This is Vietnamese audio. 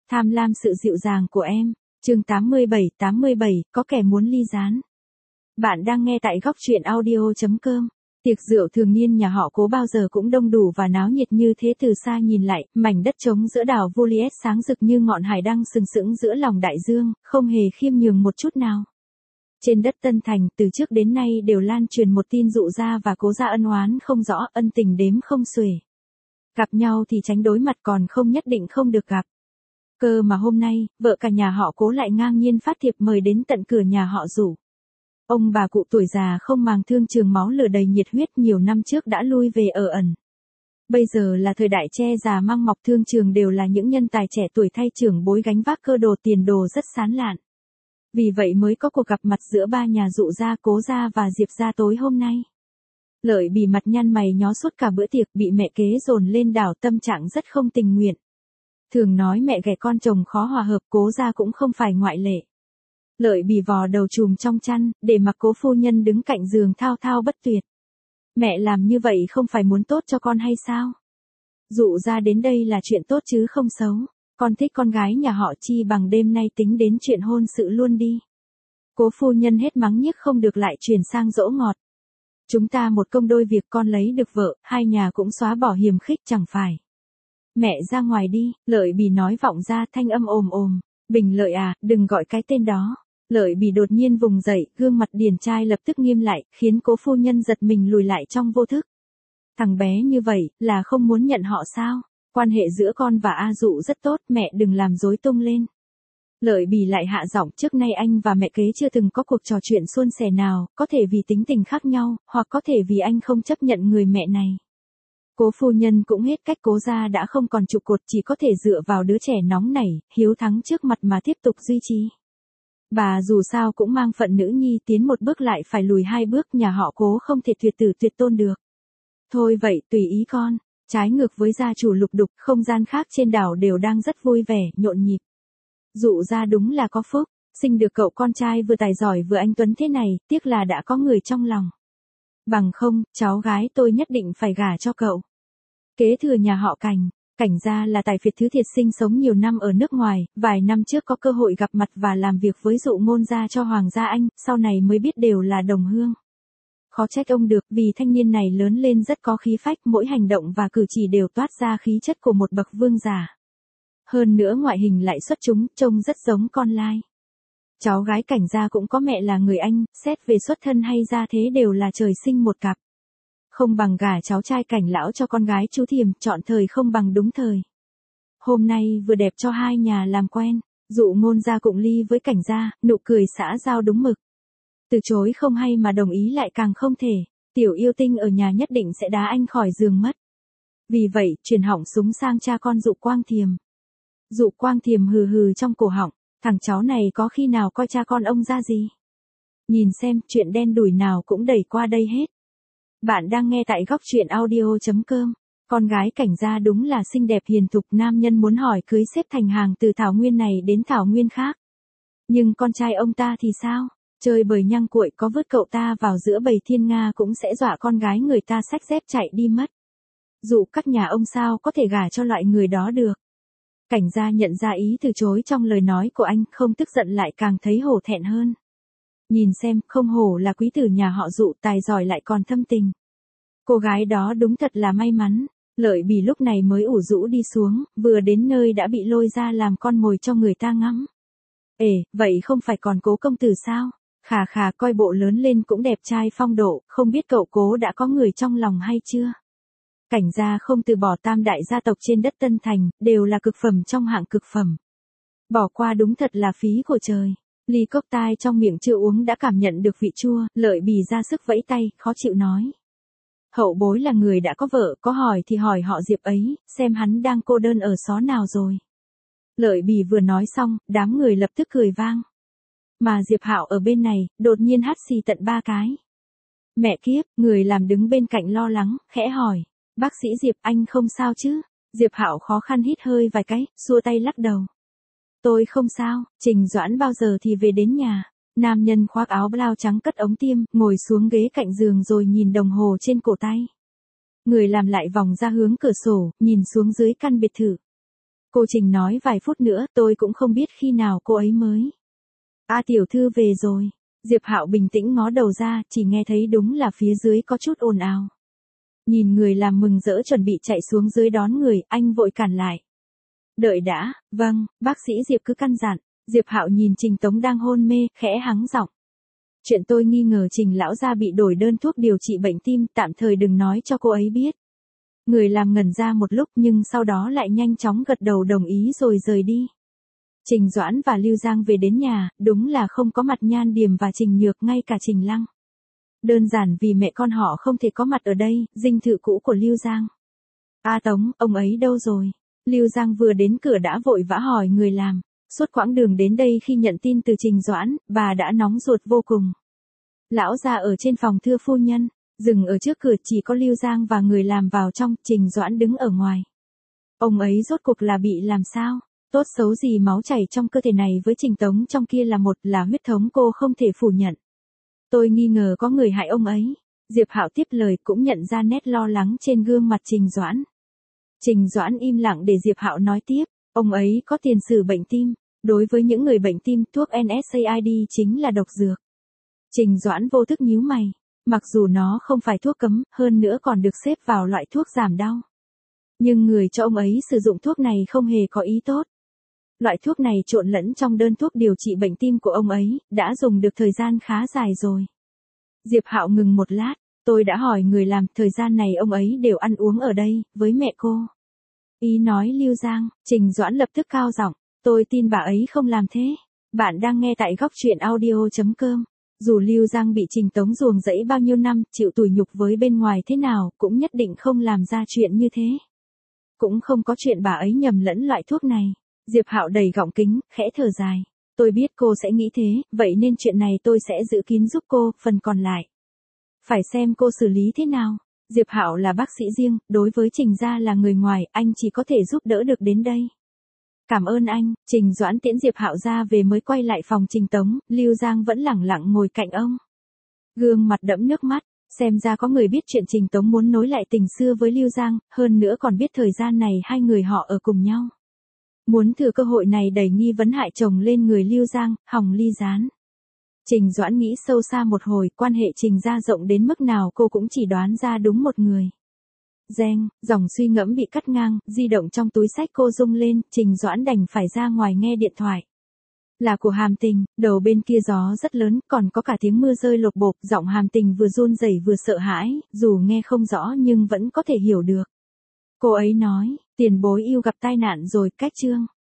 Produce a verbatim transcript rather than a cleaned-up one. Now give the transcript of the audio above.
Tham lam sự dịu dàng của em. Chương tám mươi bảy, tám mươi bảy, có kẻ muốn ly gián. Bạn đang nghe tại góc truyện audio chấm com. Tiệc rượu thường niên nhà họ Cố bao giờ cũng đông đủ và náo nhiệt như thế. Từ xa nhìn lại, mảnh đất trống giữa đảo Voliet sáng rực như ngọn hải đăng sừng sững giữa lòng đại dương, không hề khiêm nhường một chút nào. Trên đất Tân Thành, từ trước đến nay đều lan truyền một tin Dụ gia và Cố gia ân oán không rõ, ân tình đếm không xuể. Gặp nhau thì tránh đối mặt, còn không nhất định không được gặp. Cơ mà hôm nay, vợ cả nhà họ Cố lại ngang nhiên phát thiệp mời đến tận cửa nhà họ Dụ. Ông bà cụ tuổi già không màng thương trường máu lửa đầy nhiệt huyết nhiều năm trước đã lui về ở ẩn. Bây giờ là thời đại che già mang mọc, thương trường đều là những nhân tài trẻ tuổi thay trưởng bối gánh vác cơ đồ tiền đồ rất sán lạn. Vì vậy mới có cuộc gặp mặt giữa ba nhà Dụ gia, Cố gia và Diệp gia tối hôm nay. Lợi Bì mặt nhăn mày nhó suốt cả bữa tiệc, bị mẹ kế dồn lên đảo, tâm trạng rất không tình nguyện. Thường nói mẹ ghẻ con chồng khó hòa hợp, Cố gia cũng không phải ngoại lệ. Lợi Bì vò đầu chùm trong chăn, để mặc Cố phu nhân đứng cạnh giường thao thao bất tuyệt. Mẹ làm như vậy không phải muốn tốt cho con hay sao? Dụ gia đến đây là chuyện tốt chứ không xấu. Con thích con gái nhà họ, chi bằng đêm nay tính đến chuyện hôn sự luôn đi. Cố phu nhân hết mắng nhiếc không được lại chuyển sang dỗ ngọt. Chúng ta một công đôi việc, con lấy được vợ, hai nhà cũng xóa bỏ hiềm khích chẳng phải. Mẹ ra ngoài đi, Lợi Bì nói vọng ra thanh âm ồm ồm. Bình Lợi à, đừng gọi cái tên đó. Lợi Bì đột nhiên vùng dậy, gương mặt điển trai lập tức nghiêm lại, khiến cố phu nhân giật mình lùi lại trong vô thức. Thằng bé như vậy, là không muốn nhận họ sao? Quan hệ giữa con và A Dụ rất tốt, mẹ đừng làm rối tung lên. Lợi Bì lại hạ giọng, trước nay anh và mẹ kế chưa từng có cuộc trò chuyện suôn sẻ nào, có thể vì tính tình khác nhau, hoặc có thể vì anh không chấp nhận người mẹ này. Cố phu nhân cũng hết cách, Cố gia đã không còn trụ cột, chỉ có thể dựa vào đứa trẻ nóng nảy, hiếu thắng trước mặt mà tiếp tục duy trì. Bà dù sao cũng mang phận nữ nhi, tiến một bước lại phải lùi hai bước, nhà họ Cố không thể tuyệt tử tuyệt tôn được. Thôi vậy, tùy ý con. Trái ngược với gia chủ Lục Đục, không gian khác trên đảo đều đang rất vui vẻ, nhộn nhịp. Dụ gia đúng là có phúc, sinh được cậu con trai vừa tài giỏi vừa anh tuấn thế này, tiếc là đã có người trong lòng. Bằng không, cháu gái tôi nhất định phải gả cho cậu. Kế thừa nhà họ Cảnh, Cảnh gia là tài phiệt thứ thiệt sinh sống nhiều năm ở nước ngoài, vài năm trước có cơ hội gặp mặt và làm việc với Dụ ngôn gia cho Hoàng gia Anh, sau này mới biết đều là đồng hương. Khó trách ông được, vì thanh niên này lớn lên rất có khí phách, mỗi hành động và cử chỉ đều toát ra khí chất của một bậc vương giả. Hơn nữa ngoại hình lại xuất chúng, trông rất giống con lai. Cháu gái Cảnh gia cũng có mẹ là người Anh, xét về xuất thân hay gia thế đều là trời sinh một cặp. Không bằng gả cháu trai Cảnh lão cho con gái chú Thiềm, chọn thời không bằng đúng thời. Hôm nay vừa đẹp cho hai nhà làm quen, Dụ ngôn gia cụng ly với Cảnh gia, nụ cười xã giao đúng mực. Từ chối không hay mà đồng ý lại càng không thể, tiểu yêu tinh ở nhà nhất định sẽ đá anh khỏi giường mất. Vì vậy, truyền hỏng súng sang cha con Dụ Quang Thiềm. Dụ Quang Thiềm hừ hừ trong cổ họng, thằng cháu này có khi nào coi cha con ông ra gì? Nhìn xem, chuyện đen đủi nào cũng đẩy qua đây hết. Bạn đang nghe tại góc truyện audio chấm com. Con gái Cảnh gia đúng là xinh đẹp hiền thục, nam nhân muốn hỏi cưới xếp thành hàng từ thảo nguyên này đến thảo nguyên khác. Nhưng con trai ông ta thì sao? Chơi bời nhăng cuội, có vứt cậu ta vào giữa bầy thiên nga cũng sẽ dọa con gái người ta xách dép chạy đi mất. Dụ các nhà ông sao có thể gả cho loại người đó được. Cảnh gia nhận ra ý từ chối trong lời nói của anh, không tức giận lại càng thấy hổ thẹn hơn. Nhìn xem, không hổ là quý tử nhà họ Dụ, tài giỏi lại còn thâm tình. Cô gái đó đúng thật là may mắn. Lợi Bì lúc này mới ủ rũ đi xuống, vừa đến nơi đã bị lôi ra làm con mồi cho người ta ngắm. Ê, vậy không phải còn Cố công tử sao? Khà khà, coi bộ lớn lên cũng đẹp trai phong độ, không biết cậu Cố đã có người trong lòng hay chưa? Cảnh gia không từ bỏ tam đại gia tộc trên đất Tân Thành, đều là cực phẩm trong hạng cực phẩm. Bỏ qua đúng thật là phí của trời. Ly cốc tai trong miệng chưa uống đã cảm nhận được vị chua, Lợi Bì ra sức vẫy tay, khó chịu nói. Hậu bối là người đã có vợ, có hỏi thì hỏi họ Diệp ấy, xem hắn đang cô đơn ở xó nào rồi. Lợi Bì vừa nói xong, đám người lập tức cười vang. Mà Diệp Hạo ở bên này, đột nhiên hắt xì tận ba cái. Mẹ kiếp, người làm đứng bên cạnh lo lắng, khẽ hỏi. Bác sĩ Diệp, anh không sao chứ? Diệp Hạo khó khăn hít hơi vài cái, xua tay lắc đầu. Tôi không sao, Trình Doãn bao giờ thì về đến nhà. Nam nhân khoác áo blau trắng cất ống tiêm, ngồi xuống ghế cạnh giường rồi nhìn đồng hồ trên cổ tay. Người làm lại vòng ra hướng cửa sổ, nhìn xuống dưới căn biệt thự. Cô Trình nói vài phút nữa, tôi cũng không biết khi nào cô ấy mới. A tiểu thư về rồi. Diệp Hạo bình tĩnh ngó đầu ra, chỉ nghe thấy đúng là phía dưới có chút ồn ào. Nhìn người làm mừng rỡ chuẩn bị chạy xuống dưới đón người, anh vội cản lại. Đợi đã, vâng, bác sĩ Diệp cứ căn dặn. Diệp Hạo nhìn Trình Tống đang hôn mê, khẽ hắng giọng. Chuyện tôi nghi ngờ Trình lão gia bị đổi đơn thuốc điều trị bệnh tim, tạm thời đừng nói cho cô ấy biết. Người làm ngẩn ra một lúc nhưng sau đó lại nhanh chóng gật đầu đồng ý rồi rời đi. Trình Doãn và Lưu Giang về đến nhà, đúng là không có mặt Nhan Điềm và Trình Nhược, ngay cả Trình Lăng. Đơn giản vì mẹ con họ không thể có mặt ở đây, dinh thự cũ của Lưu Giang. A Tống, ông ấy đâu rồi? Lưu Giang vừa đến cửa đã vội vã hỏi người làm. Suốt quãng đường đến đây khi nhận tin từ Trình Doãn, bà đã nóng ruột vô cùng. Lão gia ở trên phòng thưa phu nhân, dừng ở trước cửa, chỉ có Lưu Giang và người làm vào trong, Trình Doãn đứng ở ngoài. Ông ấy rốt cuộc là bị làm sao? Tốt xấu gì máu chảy trong cơ thể này với Trình Tống trong kia là một, là huyết thống cô không thể phủ nhận. Tôi nghi ngờ có người hại ông ấy. Diệp Hạo tiếp lời, cũng nhận ra nét lo lắng trên gương mặt Trình Doãn. Trình Doãn im lặng để Diệp Hạo nói tiếp, ông ấy có tiền sử bệnh tim, đối với những người bệnh tim thuốc en SAID chính là độc dược. Trình Doãn vô thức nhíu mày, mặc dù nó không phải thuốc cấm, hơn nữa còn được xếp vào loại thuốc giảm đau. Nhưng người cho ông ấy sử dụng thuốc này không hề có ý tốt. Loại thuốc này trộn lẫn trong đơn thuốc điều trị bệnh tim của ông ấy, đã dùng được thời gian khá dài rồi. Diệp Hạo ngừng một lát, tôi đã hỏi người làm, thời gian này ông ấy đều ăn uống ở đây, với mẹ cô. Ý nói Lưu Giang, Trình Doãn lập tức cao giọng, tôi tin bà ấy không làm thế. Bạn đang nghe tại góc truyện audio.com. Dù Lưu Giang bị Trình Tống ruồng rẫy bao nhiêu năm, chịu tủi nhục với bên ngoài thế nào, cũng nhất định không làm ra chuyện như thế. Cũng không có chuyện bà ấy nhầm lẫn loại thuốc này. Diệp Hạo đầy gọng kính, khẽ thở dài. Tôi biết cô sẽ nghĩ thế, vậy nên chuyện này tôi sẽ giữ kín giúp cô, phần còn lại. Phải xem cô xử lý thế nào. Diệp Hạo là bác sĩ riêng, đối với Trình gia là người ngoài, anh chỉ có thể giúp đỡ được đến đây. Cảm ơn anh. Trình Doãn tiễn Diệp Hạo ra về mới quay lại phòng Trình Tống, Lưu Giang vẫn lẳng lặng ngồi cạnh ông. Gương mặt đẫm nước mắt, xem ra có người biết chuyện Trình Tống muốn nối lại tình xưa với Lưu Giang, hơn nữa còn biết thời gian này hai người họ ở cùng nhau. Muốn thừa cơ hội này đẩy nghi vấn hại chồng lên người Lưu Giang, hòng ly gián. Trình Doãn nghĩ sâu xa một hồi, quan hệ Trình gia rộng đến mức nào cô cũng chỉ đoán ra đúng một người. Reng, dòng suy ngẫm bị cắt ngang, di động trong túi xách cô rung lên, Trình Doãn đành phải ra ngoài nghe điện thoại. Là của Hàm Tình, đầu bên kia gió rất lớn, còn có cả tiếng mưa rơi lộp bộp, giọng Hàm Tình vừa run rẩy vừa sợ hãi, dù nghe không rõ nhưng vẫn có thể hiểu được. Cô ấy nói, tiền bối yêu gặp tai nạn rồi, cách chương.